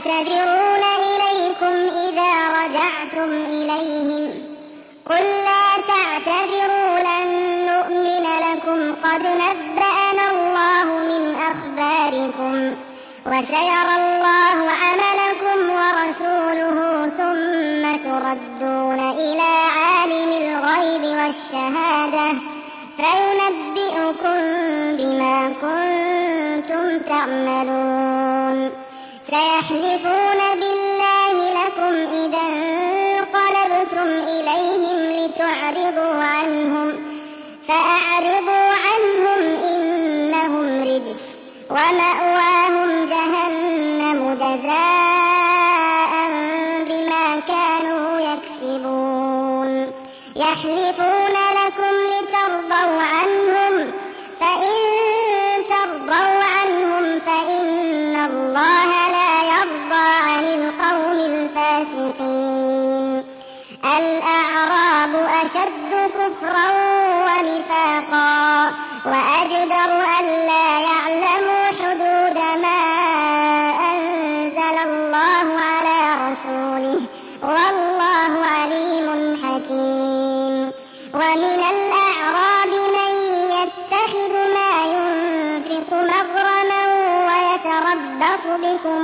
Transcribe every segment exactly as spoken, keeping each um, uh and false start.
يعتذرون إليكم إذا رجعتم إليهم قل لا تعتذروا لن نؤمن لكم قد نبأنا الله من أخباركم وسيرى الله عملكم ورسوله ثم تردون إلى عالم الغيب والشهادة فينبئكم بما كنتم تعملون سيحلفون بالله لكم إذا انقلبتم إليهم لتعرضوا عنهم فأعرضوا عنهم إنهم رجس ومأواهم جهنم جزاء بما كانوا يكسبون يحلفون لكم لترضوا عنهم فإن ترضوا عنهم فإن الله لا يرضى عن القوم الفاسقين الأعراب أشد كفرا ونفاقا وأجدر ألا يعلموا حدود ما أنزل الله على رسوله والله عليم حكيم ومن الأعراب من يتخذ ما ينفق مغرما ويتربص بكم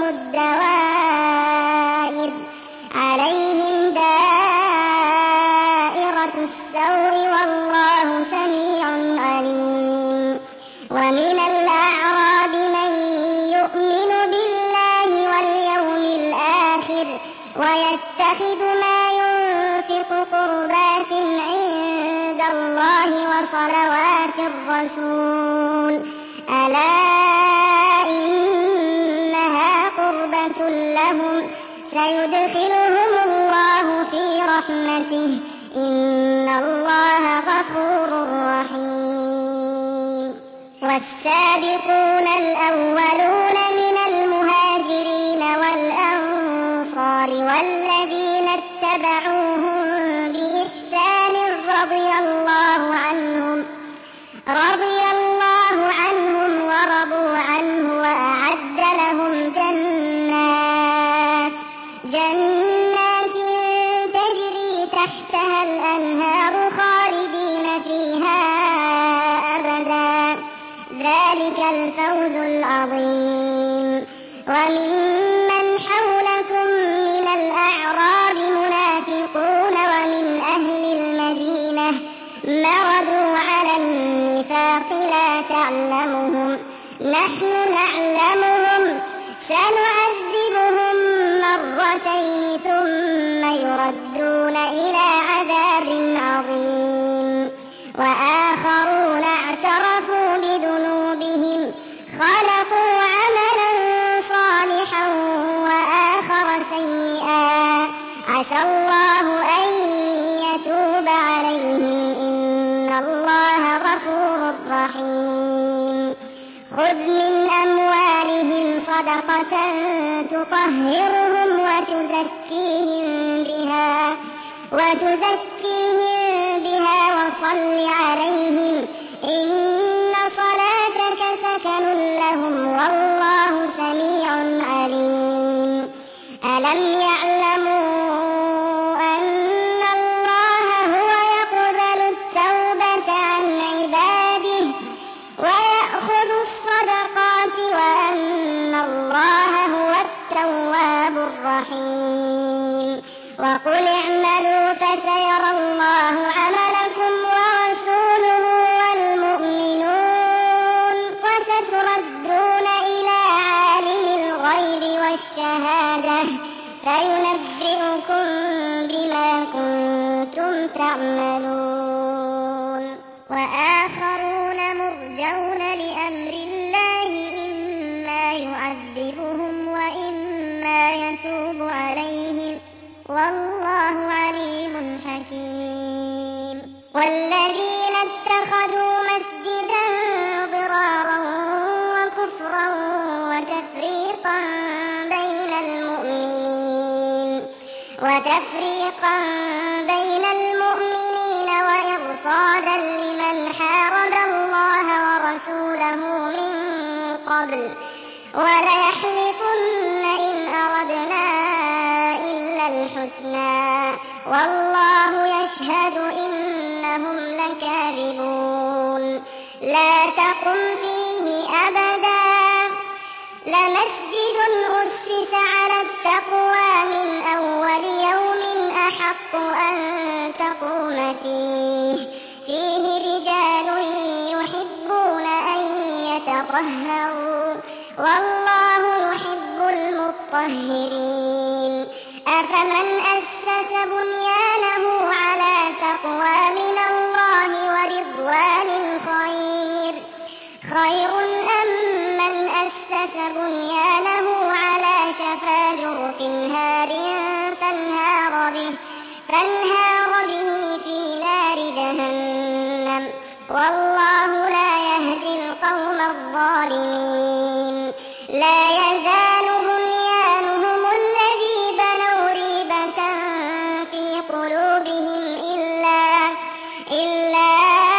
الدوائر عليهم دائرة السوء والله سميع عليم ومن الأعراب من يؤمن بالله واليوم الآخر ويتخذ ما ينفق قربات عند الله وصلوات الرسول ألا إنها قربة لهم سيدخلهم الله في رحمته إن الله غفور رحيم والسابقون الأولون من المهاجرين والأنصار والذين اتبعوهم بإحسان رضي الله عنهم رضي الله عنهم ورضوا عنه وأعد لهم جنات جنات تجري تحتها الأنهار خالدين فيها أبدا ذلك الفوز العظيم وممن حولكم من الأعراب منافقون ومن أهل المدينة مردوا على النفاق لا تعلمهم نحن نعلمهم سنعذبهم مرتين ثم يردون إلى عذاب عظيم وآخرون اعترفوا بذنوبهم خلقوا عملا صالحا وآخر سيئا عسى الله أن يتوب عليهم إن الله غفور رحيم خذ من أموالهم صدقة تطهرهم وتزكيهم بها وتزكيهم بها وصل عليهم إن صلاتك سكن لهم والله سميع عليم ألم يعلموا أن الله هو يقبل التوبة عن عباده ويأخذ الصدقات وأن الله هو التواب الرحيم وقل اعملوا فسيرى الله عملكم ورسوله والمؤمنون وستردون إلى عالم الغيب والشهادة فينبئكم بما كنتم تعملون وآخرون مرجون لأمر الله إما يعذبهم وإما يتوب عليهم والله عليم حكيم والذين اتخذوا مسجدا ضرارا وكفرا وتفريقا بين المؤمنين وتفريقا بين المؤمنين وإرصادا لمن حارب الله ورسوله من قبل وليحلفن إن أردنا الحسنى والله يشهد إنهم لكاذبون لا تقم فيه أبدا لمسجد أسس على التقوى من أول يوم أحق أن تقوم فيه فيه رجال يحبون أن يتطهروا والله يحب المطهرين أفمن أسس بنيانه على تقوى من الله ورضوان خير خير أم من أسس بنيانه على شفا جرف هار فانهار به فانهار به في نار جهنم والله لا يهدي القوم الظالمين لا يزال بنيانهم الذي بنوا ريبة في قلوبهم إلا إلا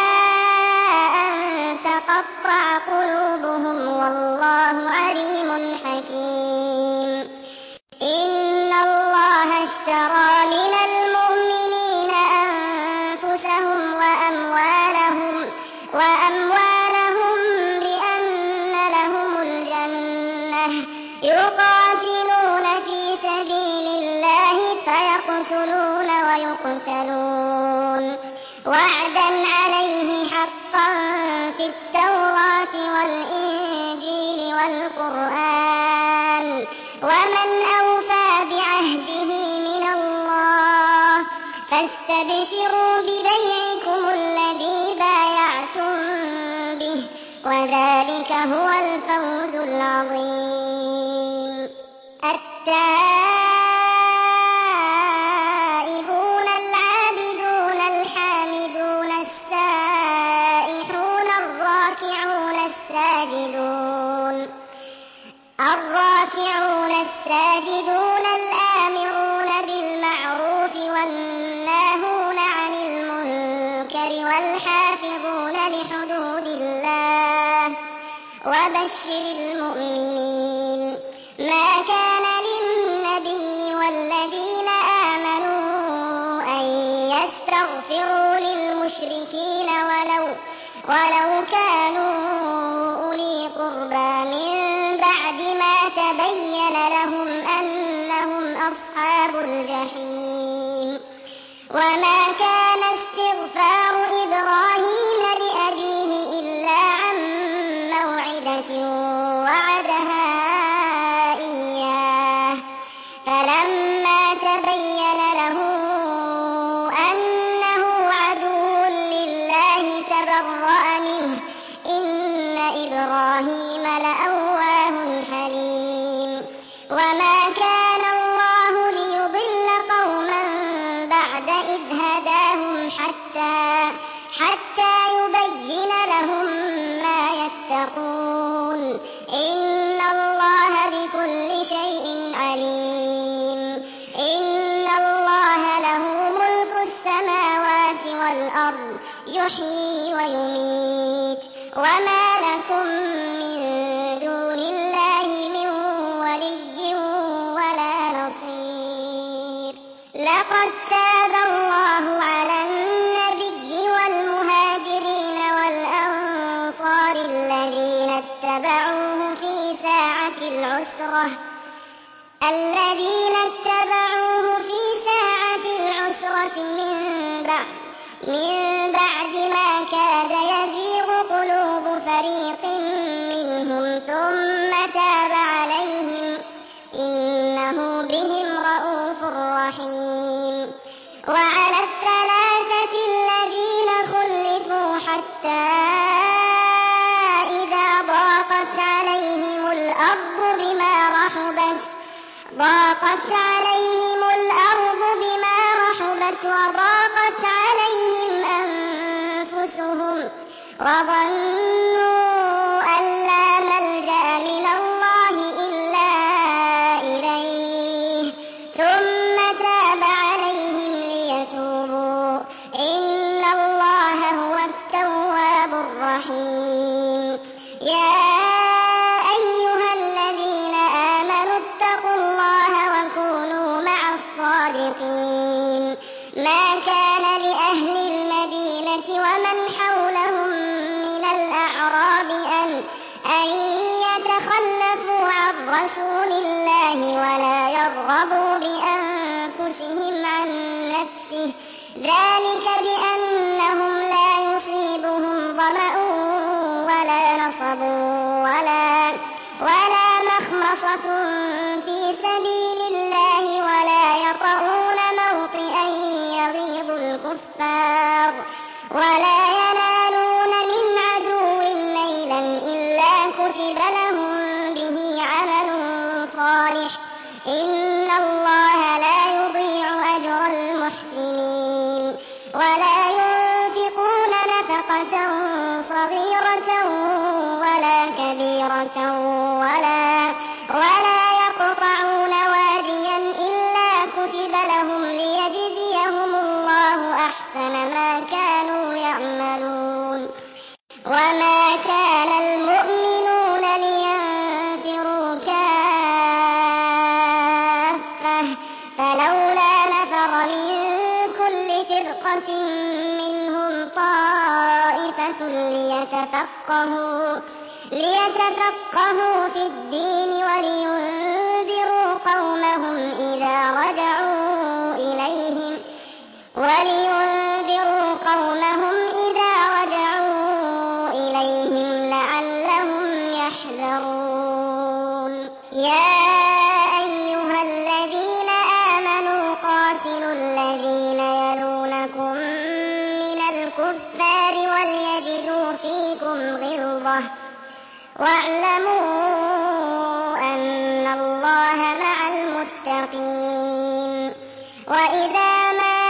أن تقطع قلوبهم والله عليم حكيم إن الله اشترى من المؤمنين أنفسهم وأموالهم وأموالهم بأن لهم الجنة يقاتلون في سبيل الله فيقتلون ويقتلون وعدا عليه حقا في التوراة والإنجيل والقرآن ومن أوفى بعهده من الله فاستبشروا ببيعكم الذي بايعتم به وذلك هو الفوز العظيم التائبون العابدون الحامدون السائحون الراكعون الساجدون الراكعون الساجدون الآمرون بالمعروف والناهون عن المنكر والحافظون لحدود الله وبشر المؤمنين ما كان للنبي والذين آمنوا أن يستغفروا للمشركين ولو ولو كانوا أولي قربى من بعد ما تبين لهم أنهم أصحاب الجحيم وما كان استغفار إبراهيم لأبيه إلا عن موعدة وعدها إياه فلما تبين له أنه عدو لله تبرأ منه إن إبراهيم لأواه حليم وما كان الله ليضل قوما بعد إذ هداهم حتى حتى يبين لهم ما يتقون إن الله بكل شيء عليم إن الله له ملك السماوات والأرض يحيي ويميت وما لكم من دون الله من ولي ولا نصير لقد تاب الله على النبي والمهاجرين والأنصار الذين اتبعوه في ساعة العسرة الذين اتبعوه في ساعة العسرة من بعد من بعد ما كاد يزيغ قلوب فريق منهم ثم تاب عليهم إنه بهم رءوف رحيم وعلى الثلاثة الذين خلفوا حتى إذا ضاقت عليهم الأرض بما رحبت ضاقت عليهم الأرض بما رحبت وضاقت عليهم أنفسهم وظنوا أن لا ملجأ من الله إلا إليه ثم تاب عليهم ليتوبوا إن الله هو التواب الرحيم يا أيها الذين آمنوا اتقوا الله وكونوا مع الصادقين رسول الله ولا يرغبوا بأنفسهم عن نفسه ذلك بأنهم لا يصيبهم ظمأ ولا نصب ولا, ولا مخمصة في سبيل الله ولا يطعون موطئا يغيظ الكفار ولا ينالون من عدو نيلا إلا كتب لهم به عمل صالح إن الله لا يضيع أجر المحسنين ولا ينفقون نفقة صغيرة ولا كبيرة ولا, ولا يقطعون واديا إلا كتب لهم ليجزيهم الله أحسن ما كانوا يعملون وما كان المؤمنون لينفروا كافة فلولا نفر من كل فرقة منهم طائفة ليتفقهوا, ليتفقهوا في الدين ولينذروا قومهم إذا رجعوا إليهم ولينذروا قومهم إذا رجعوا إليهم لعلهم يحذرون يا أيها الذين آمنوا قاتلوا الذين يلونكم من الكفار وليجدوا فيكم غلظة واعلموا أن الله مع المتقين وإذا ما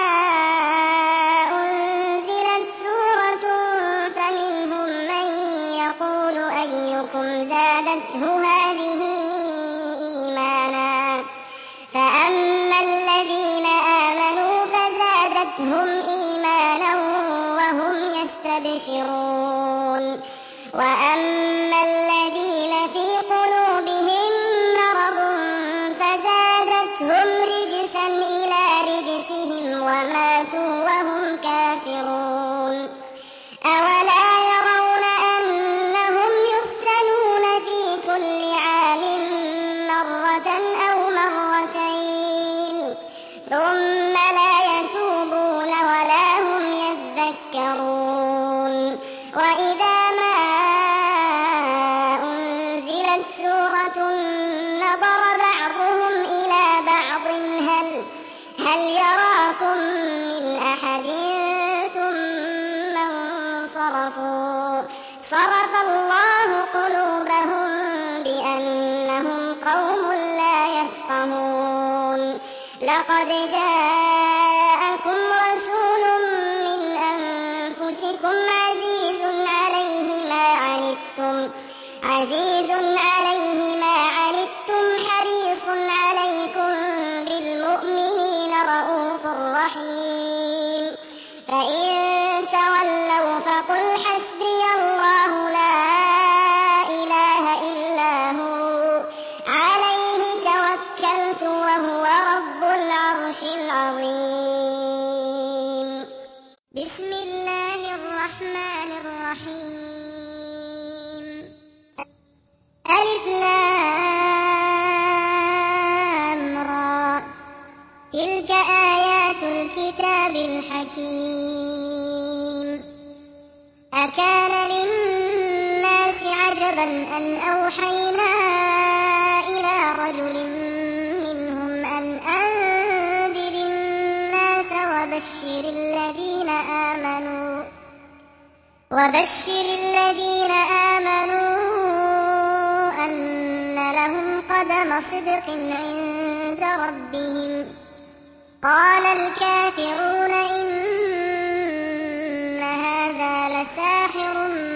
أنزلت سورة فمنهم من يقول أيكم زادته هذه إيمانا فأما الذين آمنوا فزادتهم إيمانا وهم يستبشرون وأما الذين في قلوبهم مرض فزادتهم رجسا إلى رجسهم وماتوا وهم كافرون أولا يرون أنهم يفتنون في كل عام مرة أو مرتين ثم لا يتوبون ولا هم يذكرون وإذا سورة نظر بعضهم إلى بعض هل, هل يراكم من أحد ثم انصرفوا صرف الله قلوبهم بأنهم قوم لا يفقهون لقد جاءكم رسول من أنفسكم عزيز عليه ما عنتم عزيز عليه ما عنتم حريص عليكم بالمؤمنين رؤوف رحيم فإن تولوا فقل حسبي الله لا إله إلا هو عليه توكلت وهو رب العرش العظيم بسم الله الرحمن الرحيم ألف لام را تلك آيات الكتاب الحكيم أكان للناس عجبا أن أوحينا إلى رجل منهم أن أنذر الناس وبشر الذين آمنوا وبشر الذين آمنوا أن لهم قدم صدق عند ربهم قال الكافرون إن هذا لساحر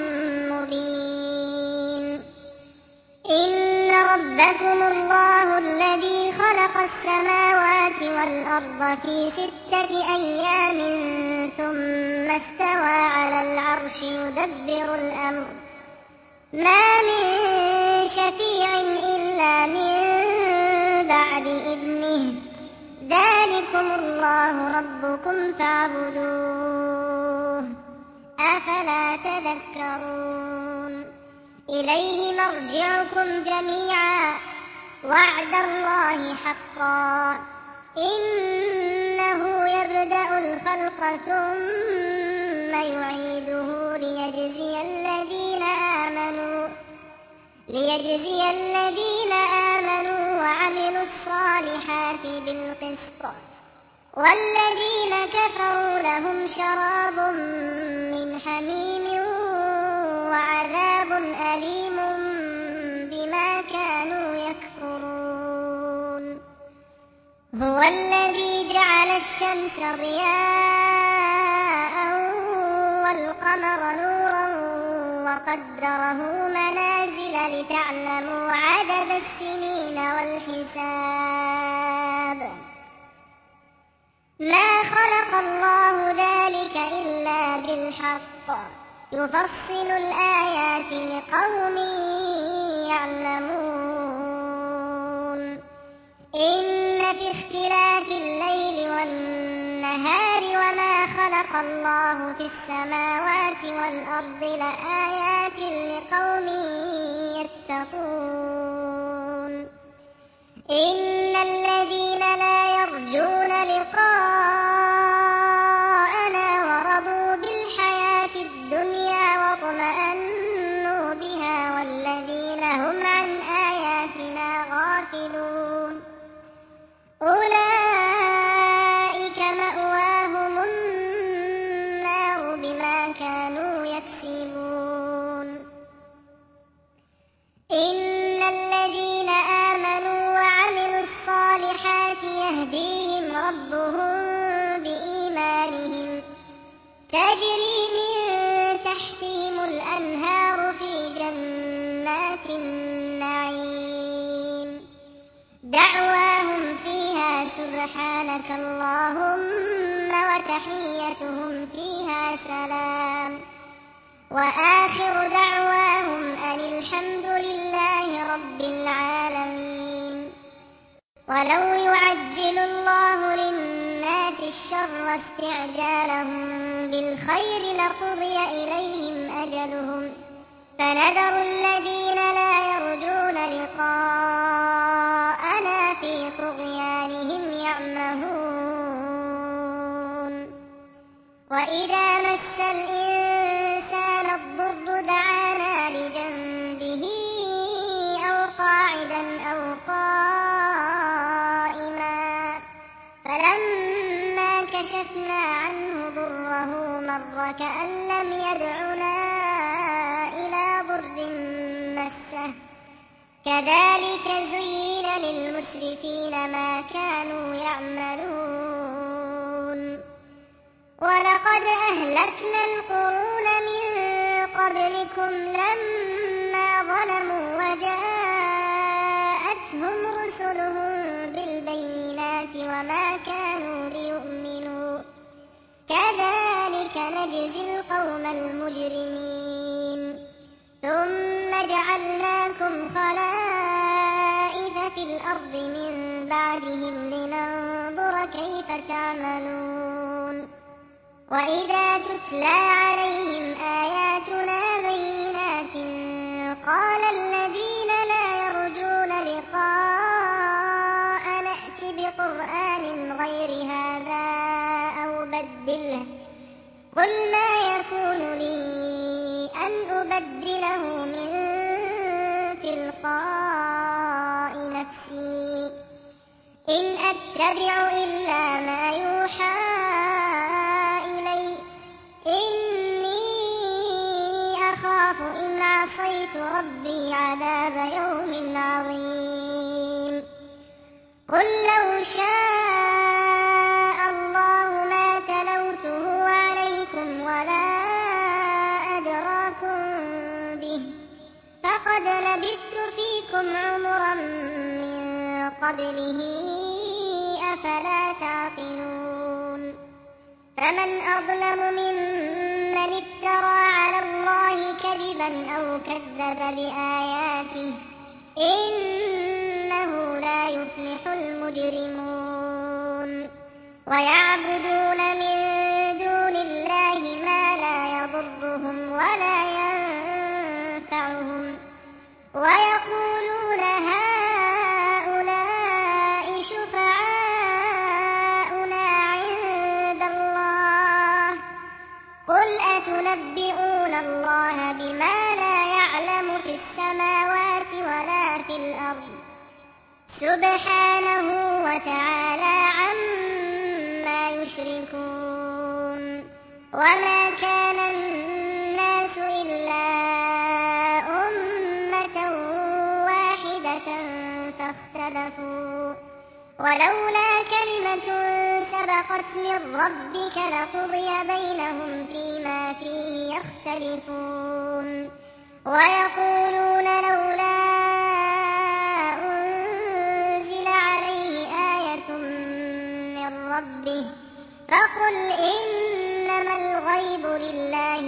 مبين إن ربكم الله الذي خلق السماوات والأرض في ستة أيام ثم استوى على العرش يدبر الأمر ما من شفيع إلا من بعد إذنه ذلكم الله ربكم فاعبدوه أفلا تذكرون إليه مرجعكم جميعا وعد الله حقا إنه يبدأ الخلق ثم يعيده ليجزي الذين آمنوا ليجزي الذين آمنوا وعملوا الصالحات بالقسط والذين كفروا لهم شراب من حميم وعذاب أليم بما كانوا يكفرون هو الذي جعل الشمس ضياء والقمر نورا وقدره منازل لتعلموا عدد السنين والحساب ما خلق الله ذلك إلا بالحق يفصل الآيات لقوم يعلمون إن في اختلاف الليل والنهار وما خلق الله في السماوات والأرض لآيات لقوم يتقون إن الذين لا يرجون لقاءنا ورضوا بالحياة الدنيا واطمأنوا بها والذين هم عن آياتنا غافلون أولئك مأواهم النار بما كانوا يكسبون إن الذين آمنوا وعملوا الصالحات يهديهم ربهم بإيمانهم تجري من تحتهم الأنهار في جنات النعيم دعواهم فيها سبحانك اللهم وتحيتهم فيها سلام وآخر دعواهم أن الحمد لله رب العالمين ولو يعجل الله للناس الشر استعجالهم بالخير لقضي إليهم أجلهم فنذر الذين لا يرجون لقاءنا في طغيانهم يعمهون وإذا مس الإنسان الضر دعانا لجنبه أو قاعدا أو قائما فلما كشفنا عنه ضره مر كأن لم يدعنا إلى ضر مسه كذلك زين للمسرفين ما كانوا يعملون ولقد أهلكنا القرون من قبلكم لما ظلموا وجاءتهم رسلهم بالبينات وما كانوا ليؤمنوا كذلك نجزي القوم المجرمين ثم جعلناكم خلائف في الأرض من بعدهم لننظر كيف تعملون وإذا تتلى عليهم آياتنا بينات قال الذين لا يرجون لقاء نأت بقرآن غير هذا أو بدله قل ما يكون لي أن أبدله من تلقاء نفسي إن أتبع إلا ما يوحى إلي إني أخاف إن عصيت ربي عذاب يوم عظيم قل لو شاء الله ما تلوته عليكم ولا أدراكم به فقد لبثت فيكم عمرا من قبله أفلا تعقلون فمن أظلم ممن افترى على الله كذبا أو كذب بآياته إنه لا يفلح المجرمون ويعبدون من دون الله ما لا يضرهم ولا ينفعهم ويقولون هؤلاء في الأرض سبحانه وتعالى عما يشركون. وما كان الناس إلا أمة واحدة فاختلفوا ولولا كلمة سبقت من ربك لقضي بينهم فيما فيه يختلفون. ويقولون لولا أنزل عليه آية من ربه فقل إنما الغيب لله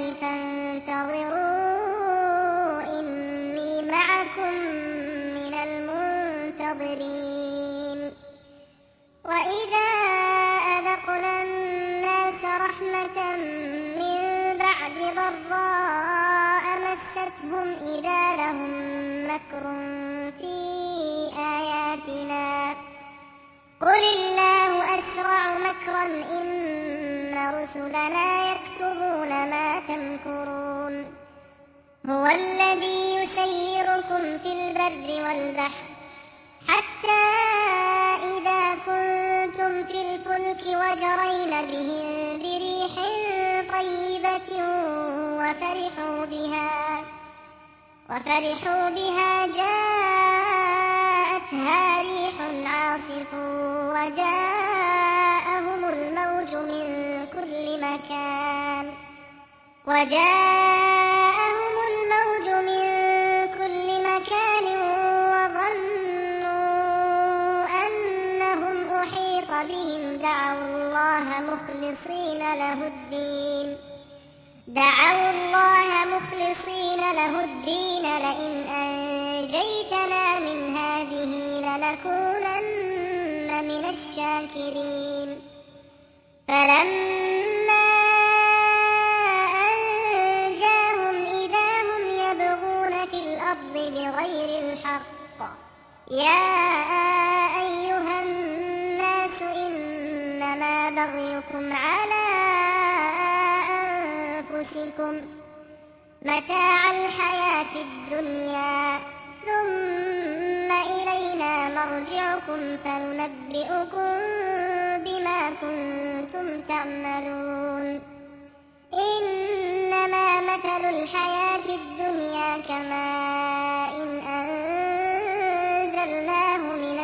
فانتظروا إني معكم من المنتظرين. وإذا أذقنا الناس رحمة من بعد ضراء مستهم إذا لهم مكر في آياتنا قل الله أسرع مكرا إن رسلنا يكتبون ما تمكرون. هو الذي يسيركم في البر والبحر حتى إذا كنتم في الفلك وجرين بهم بريح طيبة وفرحوا بها وفرحوا بها جاءتها ريح عاصف وجاءهم الموج من كل مكان وجاءهم الموج من كل مكان وظنوا أنهم أحيط بهم دعوا الله مخلصين له الدين دعوا الله مخلصين له الدين لئن أنجيتنا من هذه لنكونن من الشاكرين. فلما أنجاهم إذا هم يبغون في الأرض بغير الحق يا أيها الناس إنما بغيكم على أنفسكم متاع الحياة الدنيا ثم إلينا مرجعكم فننبئكم بما كنتم تعملون. إنما مثل الحياة الدنيا كماء أنزلناه من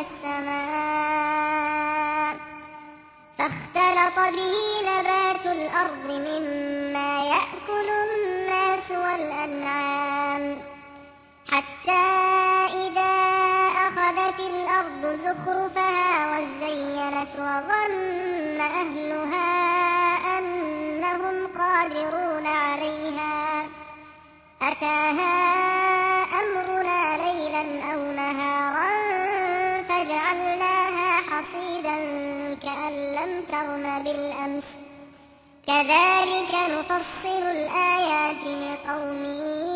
السماء فاختلط به نبات الأرض مما يأكل الناس والأنعام حتى إذا أخذت الأرض زخرفها وزينت وظن أهلها أنهم قادرون عليها أتاها أمرنا ليلا أو نهارا فجعلناها حصيدا كأن لم تغن بالأمس كذلك نفصل الآيات لقوم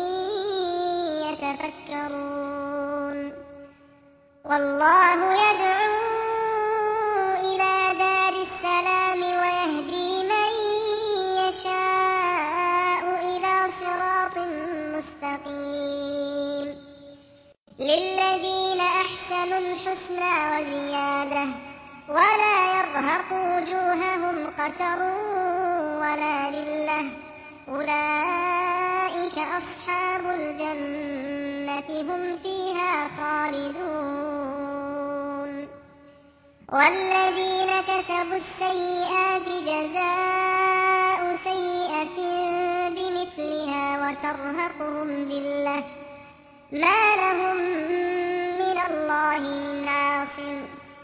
يتفكرون. والله يدعو إلى دار السلام ويهدي من يشاء إلى صراط مستقيم. للذين أحسنوا الحسنى وزيادة ولا يرهق وجوههم قتر ولا ذلة أولئك أصحاب الجنة هم فيها خالدون. والذين كسبوا السيئات جزاء سيئة بمثلها وترهقهم ذلة ما لهم من الله من عاصم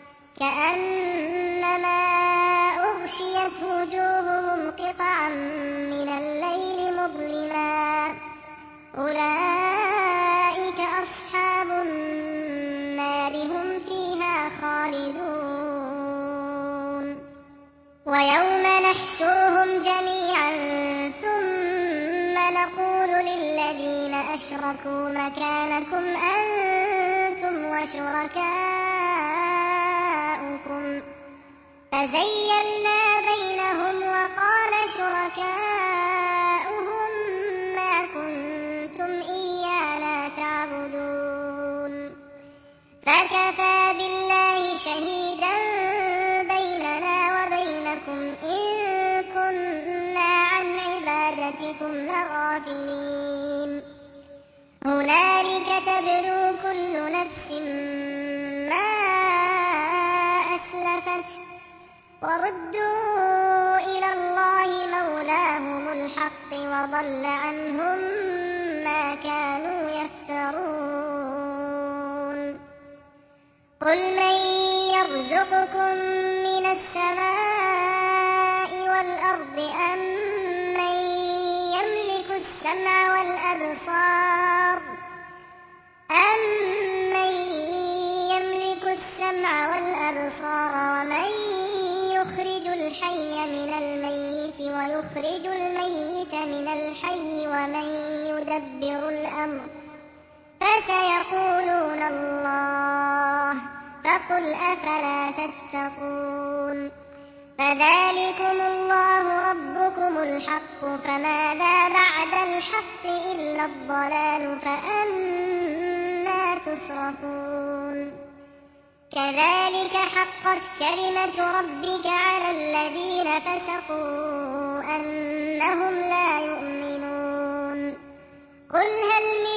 كأنما أغشيت وجوههم قطعا من الليل مظلما أولئك أصحاب النار هم فيها خالدون. ويوم نحشرهم جميعا ثم نقول للذين أشركوا مكانكم أنتم وشركاؤكم فزيّلنا بينهم وقال شركاؤهم ما كنتم إيانا تعبدون وردوا إلى الله مولاهم الحق وضل عنهم ما كانوا يفترون. قل من يرزقكم من السماء والأرض أم من يملك السمع والأبصار أمن يملك السمع والأبصار ومن يخرج الحي من الميت ويخرج الميت من الحي ومن يدبر الأمر فسيقولون الله فقل أفلا تتقون. فذلكم الله ربكم الحق فماذا بعد الحق إلا الضلال فأنى تصرفون. كذلك حقت كلمة ربك على الذين فسقوا أنهم لا يؤمنون. قل هل من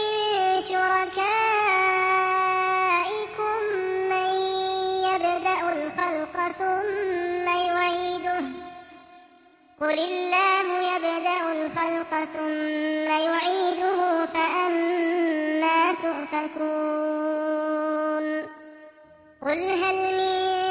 شركائكم من يبدأ الخلق ثم يعيده قل الله يبدأ الخلق ثم يعيده فأنى تؤفكون. قل هل من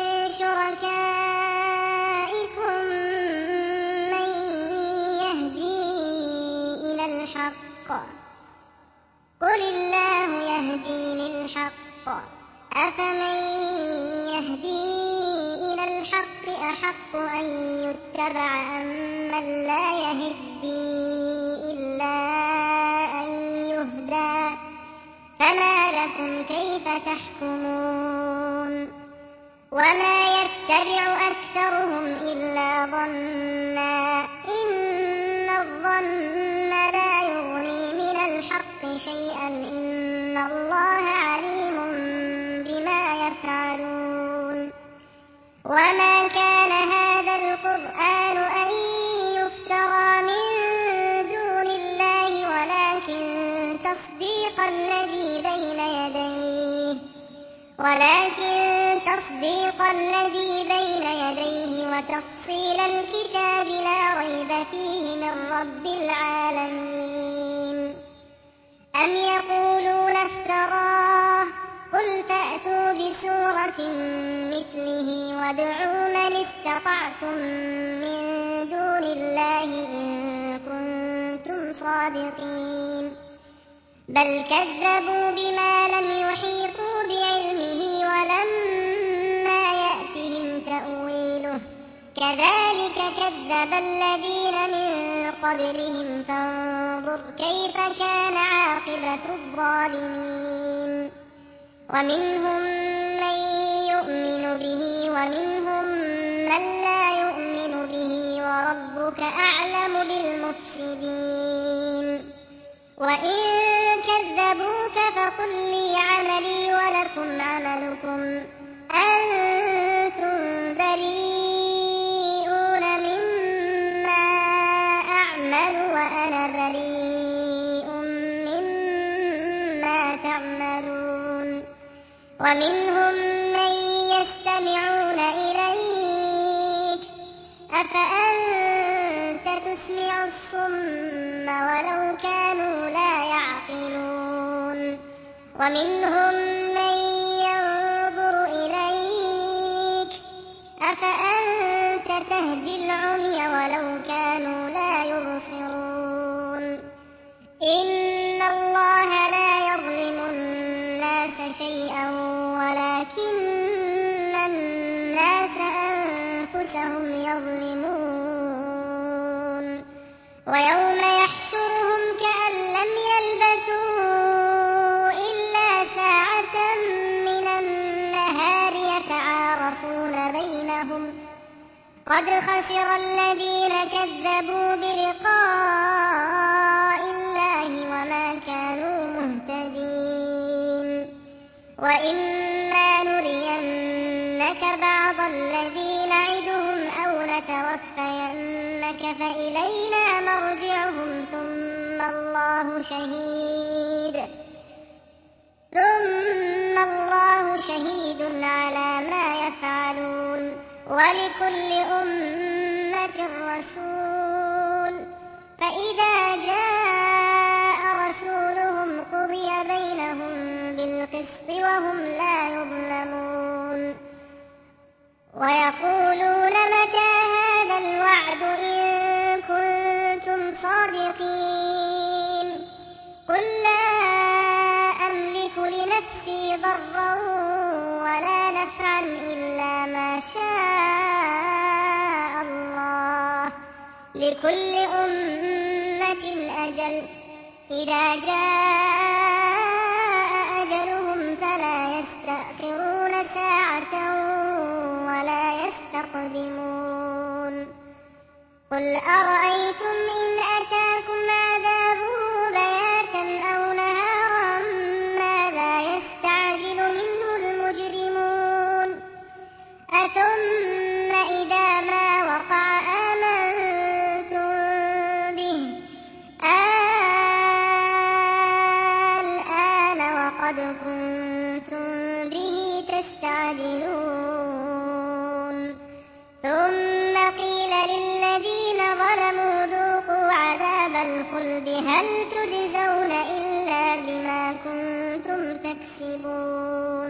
شركائكم من يهدي إلى الحق قل الله يهدي للحق أفمن يهدي إلى الحق أحق أن يتبع أمن لا يهدي إلا أن يهدى فما لكم كيف تحكمون. وما يتبع أكثرهم إلا ظنا إن الظن لا يغني من الحق شيئا إن الله عليم بما يفعلون. وما كان هذا القرآن أن يفترى من دون الله ولكن تصديق الذي بين يديه ولكن تصديق الذي بين يديه وتفصيل الكتاب لا ريب فيه من رب العالمين. أم يقولون افتراه قل فأتوا بسورة مثله وادعوا من استطعتم من دون الله إن كنتم صادقين. بل كذبوا بما لم يحيطوا بعلمه ولما يأتهم تأويله كذلك كذب الذين من قبلهم فانظر كيف كان عاقبة الظالمين. ومنهم من يؤمن به ومنهم من لا يؤمن به وربك أعلم بالمفسدين. وإن كذبوك فقل لي عملي ولكم عملكم أنتم بريئون مما أعمل وأنا بريء مما تعملون. ومنهم من يستمعون إليك أفأنت تسمع الصم ولو كانوا لا يعقلون. ومنهم من ينظر إليك أفأنت تهدي العمي ولو كانوا لا يبصرون. إن الله لا يظلم الناس شيئا ولكن الناس أنفسهم يظلمون. ويوم يحشرهم كأن لم يلبثوا إلا ساعة من النهار يتعارفون بينهم قد خسر الذين كذبوا بلقاء الله وما كانوا مهتدين. وإما نرينك بعض الذي نعدهم أو نتوفينك فإلينا مرجعهم ثم الله شهيد ثم الله شهيد على ما يفعلون. ولكل أمة رسول فإذا جاء رسولهم قضي بينهم بالقسط وهم لا يظلمون ويقولون متى هذا الوعد إن كنتم صادقين قل لا أملك لنفسي ضرا ولا نفعا إلا ما شاء الله لكل أمة أجل إذا جاء أجلهم فلا يستأخرون ساعة ولا يستقدمون قل أرأيتم إن أتاكم عذابه بياتا أو نهارا ماذا يستعجل منه المجرمون أثم إذا ما وقع آمنتم به الآن وقد كنتم به تستعجلون ثم قيل للذين ظلموا ذوقوا عذاب الخلد هل تجزون إلا بما كنتم تكسبون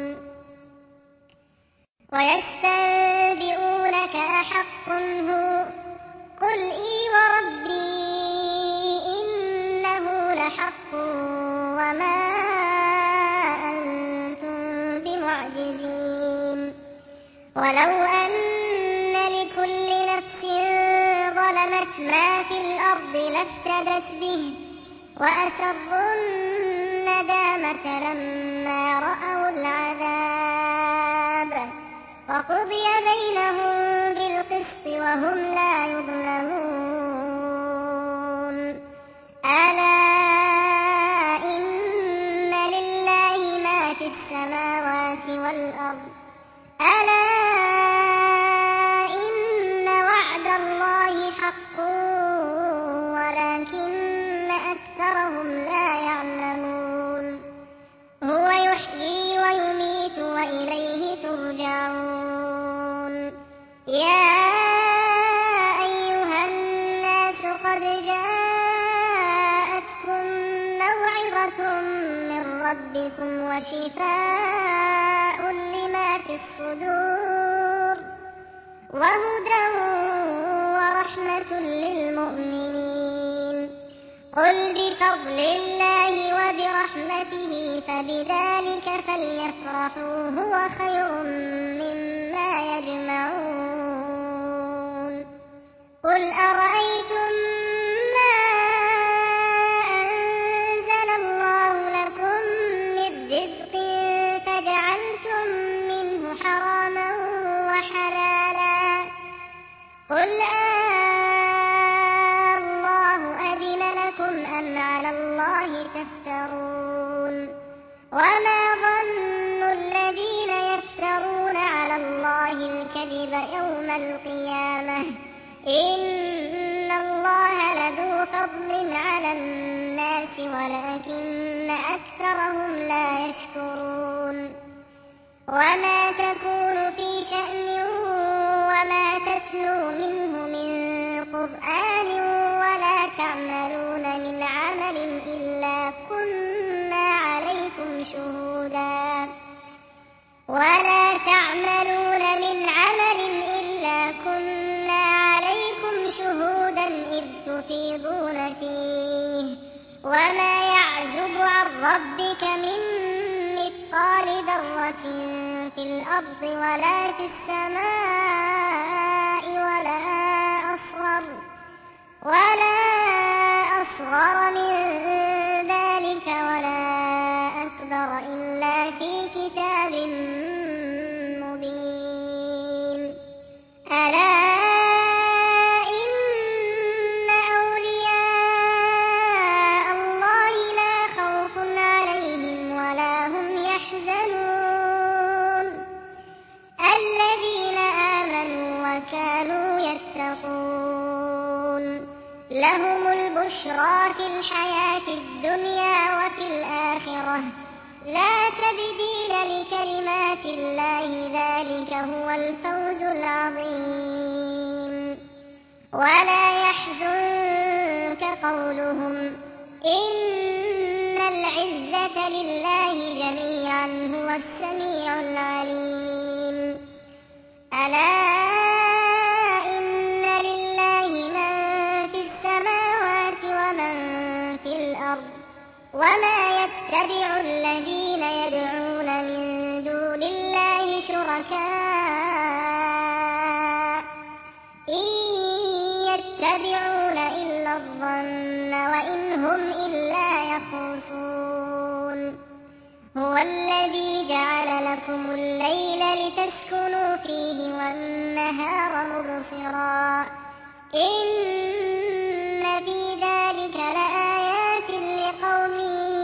ويستنبئونك أحق هو قل إي وربي إنه لحق وما أنتم بمعجزين ولو أن لكل نفس ظلمت ما في الأرض لافتدت به وأسروا الندامة لما رأوا العذاب وقضي بينهم بالقسط وهم لا يظلمون ألا إن لله ما في السماوات والأرض ألا إن وعد الله حق ولكن أكثرهم لا يعلمون هو يحيي ويميت وإليه ترجعون يا أيها الناس قد جاءتكم موعظة من ربكم وشفاء لما في الصدور وهدى ورحمة للمؤمنين قل بفضل الله وبرحمته فبذلك فليفرحوا هو خير مما يجمعون قل أرأيتم ما أنزل الله لكم من رزق فجعلتم منه حراما وحلالا قل الله أذن لكم أم على الله تفترون وما ظن الذين يفترون على الله الكذب يوم القيامة إن الله لذو فضل على الناس ولكن أكثرهم لا يشكرون وما تكون في شأن وما تتلو منه من قرآن ولا تعملون من عمل إلا كنا عليكم شهودا ولا تعملون من عمل إلا كنا عليكم شهودا إذ تفيضون فيه وما يعزب عن ربك من مثقال ذرة في الأرض ولا في السماء ولا أصغر ولا أصغر من ذلك ولا أكبر إلا في كتاب مبين ألا إن أولياء الله لا خوف عليهم ولا هم يحزنون الذين آمنوا وكانوا يتقون لهم البشرى في الحياة الدنيا وفي الآخرة لا تبديل لكلمات بآيات الله ذلك هو الفوز العظيم. ولا يحزنك قولهم إن العزة لله جميعا هو السميع العليم. ألا إن لله من في السماوات ومن في الأرض وما يتبع الذين يدعون من دون الله شركاء إن يتبعون إلا الظن وإن هم إلا يخرصون. هو الذي جعل لكم الليل لتسكنوا فيه والنهار مبصرا إن في ذلك لآيات لقوم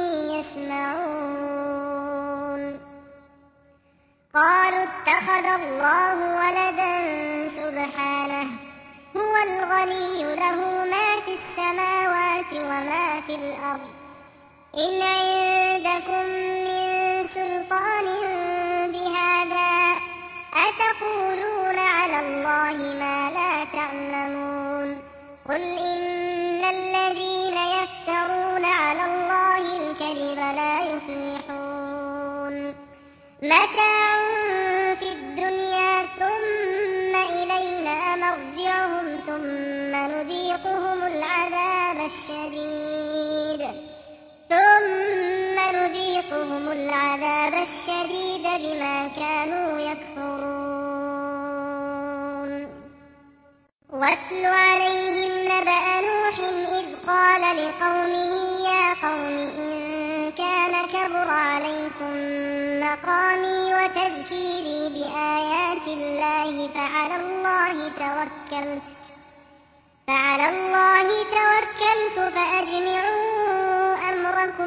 يسمعون. قالوا اتخذ الله ولدا سبحانه هو الغني له ما في السماوات وما في الأرض إن عندكم من سلطان بهذا أتقولون على الله ما لا تعلمون. قل إن الذين يفترون على الله الكذب لا يفلحون. متاع في الدنيا ثم إلينا مرجعهم ثم نذيقهم العذاب الشديد ثم نذيقهم العذاب الشديد بما كانوا يكفرون. واتل عليهم نبأ نوح إذ قال لقومه يا قوم إن كان كبر عليكم مقامي وتذكيري بآيات الله فعلى الله توكلت فعلى الله توكلت فأجمعوا أمركم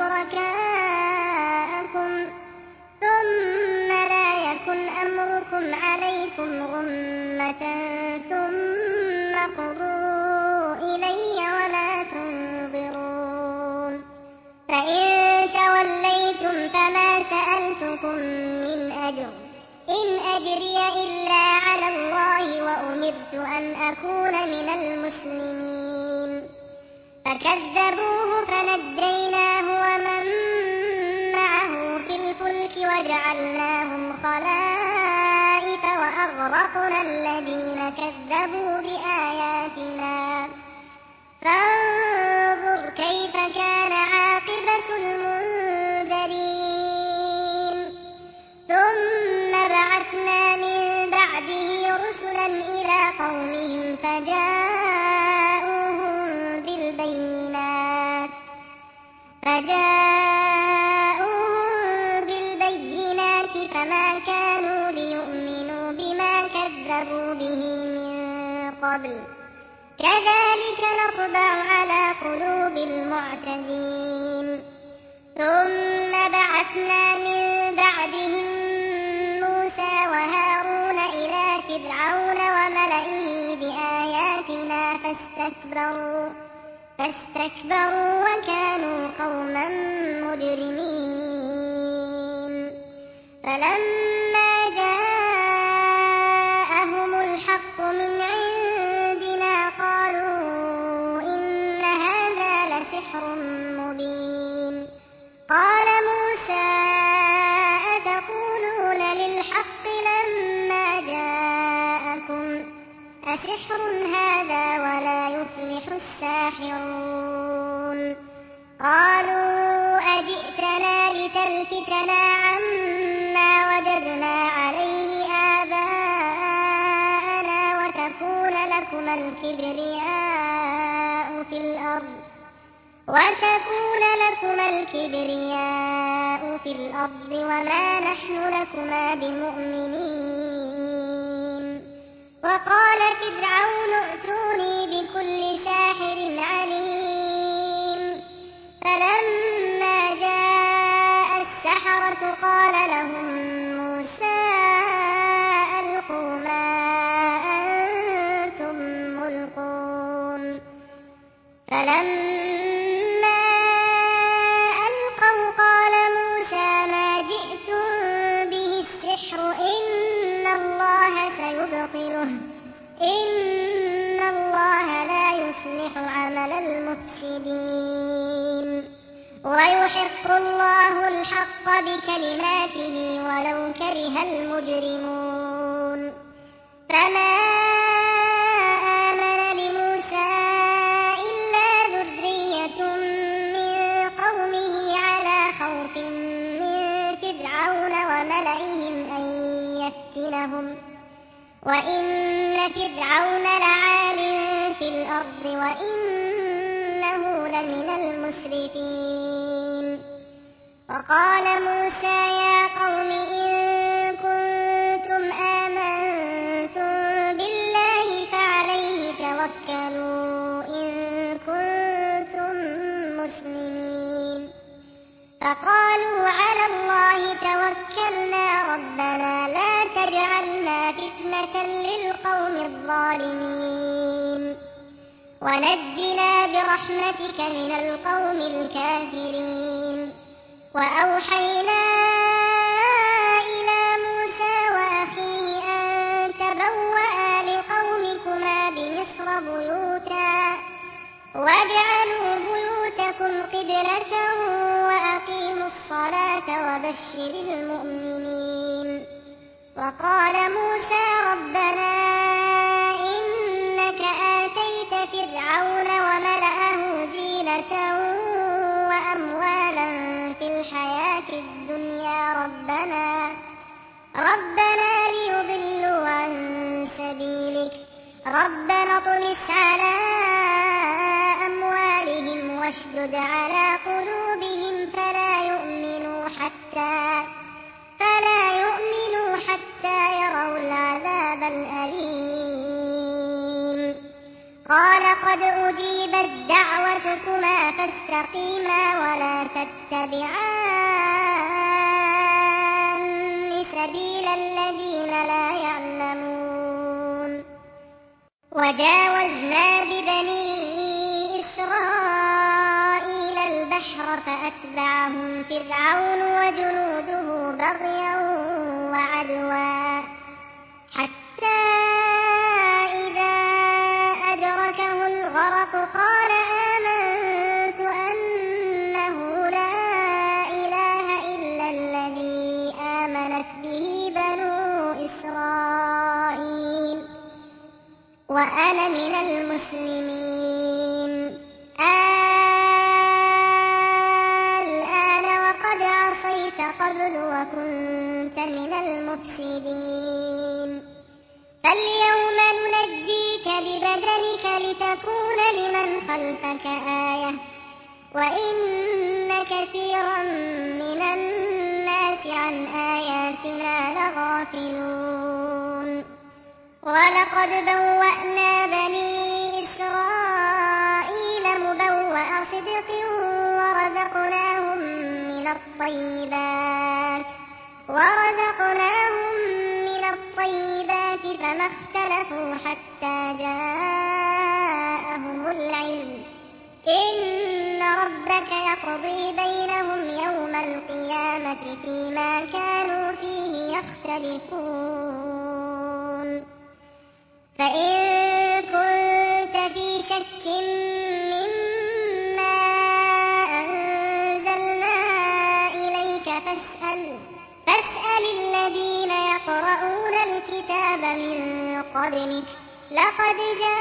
وشركاءكم ثم لا يكن أمركم عليكم غمة ثم قضوا إلي ولا تنظرون. فإن توليتم فما سألتكم من أجر إن أجري إلا على الله وأمرت أن أكون من المسلمين. فكذبوه فنجيناه ومن معه في الفلك وجعلناهم خلائف وأغرقنا الذين كذبوا بآياتنا فانظر كيف كان عاقبة المنذرين. ثم بعثنا من بعده رسلا إلى قومهم فجاءوهم بالبينات فجاءوهم بالبينات فما كانوا ليؤمنوا بما كذبوا به من قبل كذلك نطبع على قلوب المعتدين. ثم بعثنا من بعدهم موسى وهارون إلى فرعون وملئه بآياتنا فاستكبروا فاستكبروا وكانوا قوما مجرمين. فلما جاءهم الحق من عندنا قالوا إن هذا لسحر مبين. قال موسى أتقولون للحق لما جاءكم أسحر هذا ولا يفلح الساحرون. قالوا أجئتنا لتلفتنا عما وجدنا عليه آباءنا وتكون لكما الكبرياء في الأرض وتكون لكما الكبرياء في الأرض وما نحن لكما بمؤمنين. وقال فرعون ائتوني بكل ساحر عليم. فلما جاء السحرة قال لهم موسى ألقوا ما أنتم ملقون. فلما ألقوا قال موسى ما جئتم به يصلح عمل المفسدين ويحق الله الحق بكلماته ولو كره المجرمون. فما آمن لموسى إلا ذرية من قومه على خوف من فرعون وملئهم أن يفتنهم وإن فرعون لعال في الأرض وإنه لمن المسرفين. وقال موسى يا قوم إن كنتم آمنتم بالله فعليه توكلوا إن كنتم مسلمين. فقالوا على الله توكلنا ربنا لا تجعلنا فتنة للقوم الظالمين ونجنا برحمتك من القوم الكافرين. وأوحينا إلى موسى وأخيه أن تبوأ لقومكما بمصر بيوتا واجعلوا بيوتكم قبلة وأقيموا الصلاة وبشر المؤمنين. وقال موسى ربنا إنك آتيت فرعون وملأه زينة وأموالا في الحياة الدنيا ربنا ربنا ليضلوا عن سبيلك ربنا اطمس على أموالهم واشدد على قلوبهم فلا يؤمنوا حتى فلا يؤمنوا حتى يروا العذاب الأليم. قال قد أجيبت دعوتكما فاستقيما ولا تتبعان سبيل الذين لا يعلمون. وجاوزنا ببني إسرائيل البحر فأتبعهم فرعون وجنوده بغيا وعدوا حتى إذا أدركه الغرق قال آمنت أنه لا إله إلا الذي آمنت به بنو إسرائيل وأنا من المسلمين. الآن وقد عصيت قبل وكنت من المفسدين. فاليوم ننجيك ببدنك لتكون لمن خلفك آية وإن كثيرا من الناس عن آياتنا لغافلون. ولقد بوأنا بني إسرائيل مبوأ صدق ورزقناهم من الطيبات ورزقناهم من الطيبات فما اختلفوا حتى جاءهم العلم إن ربك يقضي بينهم يوم القيامة فيما كانوا فيه يختلفون. فإن كنت في شك مما أنزلنا إليك فاسأل فاسأل الذين يقرؤون الكتاب من قبلك لقد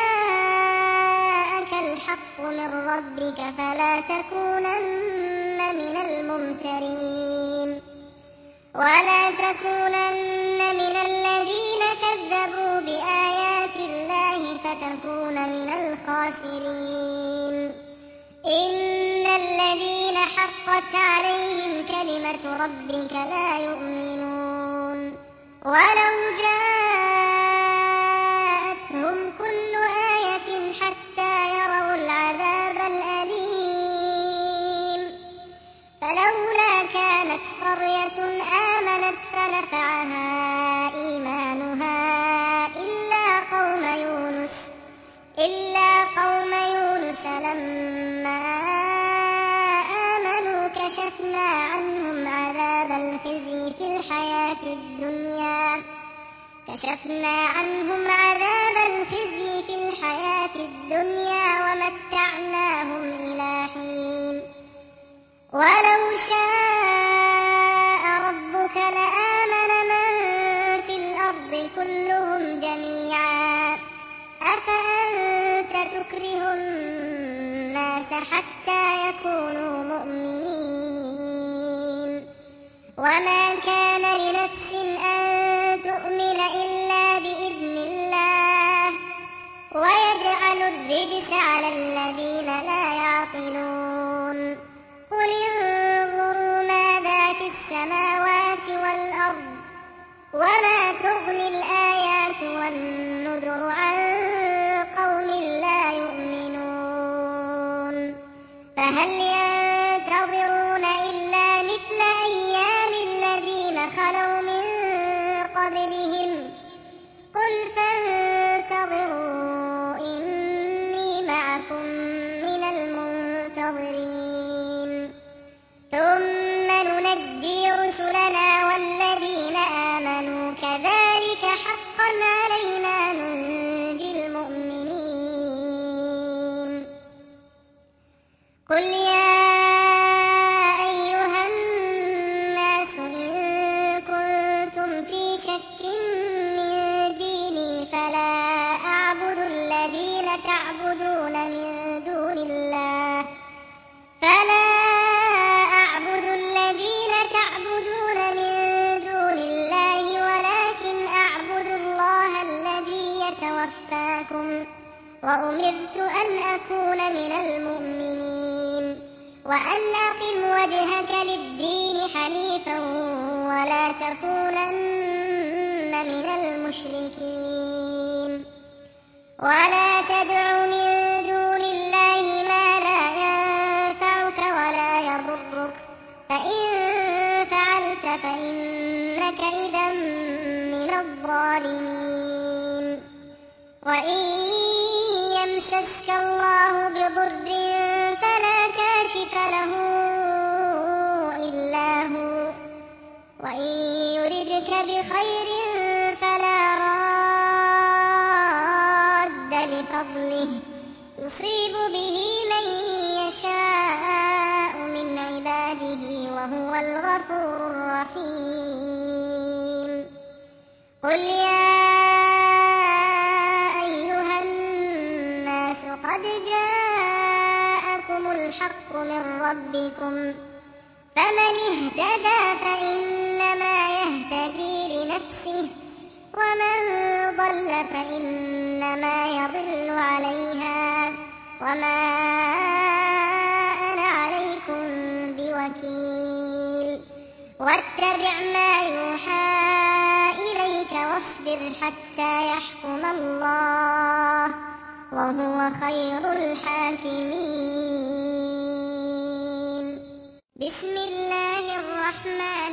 جاءك الحق من ربك فلا تكونن من الممترين ولا تكونن من الذين كذبوا بآيات الله فتكون من الخاسرين. إن الذين حقت عليهم كلمة ربك لا يؤمنون ولو جاءتهم كل آية حتى يروا العذاب الأليم. فلولا كانت قرية آمنت فنفعها إيمانها إلا قوم يونس إلا قوم يونس لما آمنوا كشفنا عنهم عذاب الخزي في الحياة الدنيا كشفنا عنهم عذاب الخزي في الحياة الدنيا ومتعناهم إلى حين ولو شاء ربك لآمن من في الأرض كلهم جميعا أفأنت تكره الناس حتى يكونوا مؤمنين وما كان لنفس أن تؤمن إلا بإذن الله ويجعل الرجس على الذين لا يعقلون قل انظروا ماذا في السماوات والأرض وما تغني الآيات والنذر عن قوم لا يؤمنون فهل ينتظرون إلا مثل أيام الذين خلوا من قبلهم قل فانتظروا إني معكم من المنتظرين ثم ننجي رسلنا والذين آمنوا كذلك حقا علينا ننجي المؤمنين قل يا أيها الناس إن كنتم في شك من ديني فلا أعبد الذين تعبدون من دون الله فلا أعبد الذين تعبدون من دون الله ولكن أعبد الله الذي يتوفاكم وأمرت أن أكون من المؤمنين وأن أقم وجهك للدين حنيفا ولا تكونن من المشركين ولا تدع من دون الله ما لا ينفعك ولا يضرك فإن فعلت فإنك إذا من الظالمين وإن يمسسك الله بضر فلا كاشف له إلا هو وإن يردك بخير فلا راد لفضله يصيب به من يشاء من عباده وهو الغفور الرحيم قل يا أيها الناس قد جاءكم الحق من ربكم فمن اهتدى فإنما يهتدي لنفسه ومن ضل فإنما يضل عليها وما أنا عليكم بوكيل واتبع ما يوحى إليك واصبر حتى يحكم الله وهو خير الحاكمين بسم الله الرحمن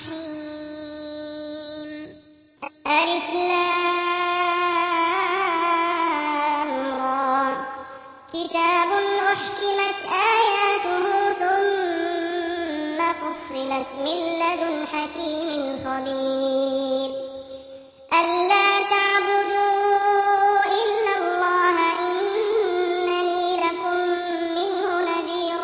الرحيم ألف لام را كتاب أحكمت آياته ثم فصلت من لدن حكيم خبير ألا تعبدوا إلا الله إنني لكم منه نذير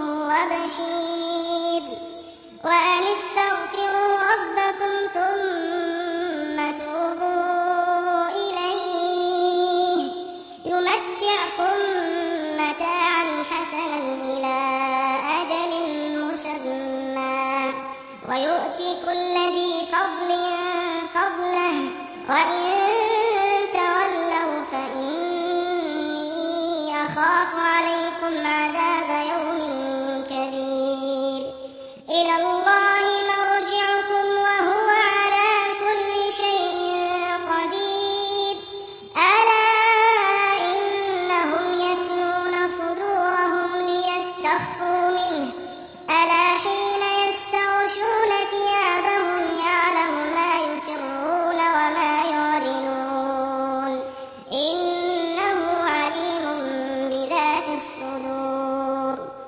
وبشير وأن استغفروا ربكم ثم توبوا إليه يمتعكم متاعا حسنا إلى أجل مسمى ويؤتي كل ذي فضل فضله وإن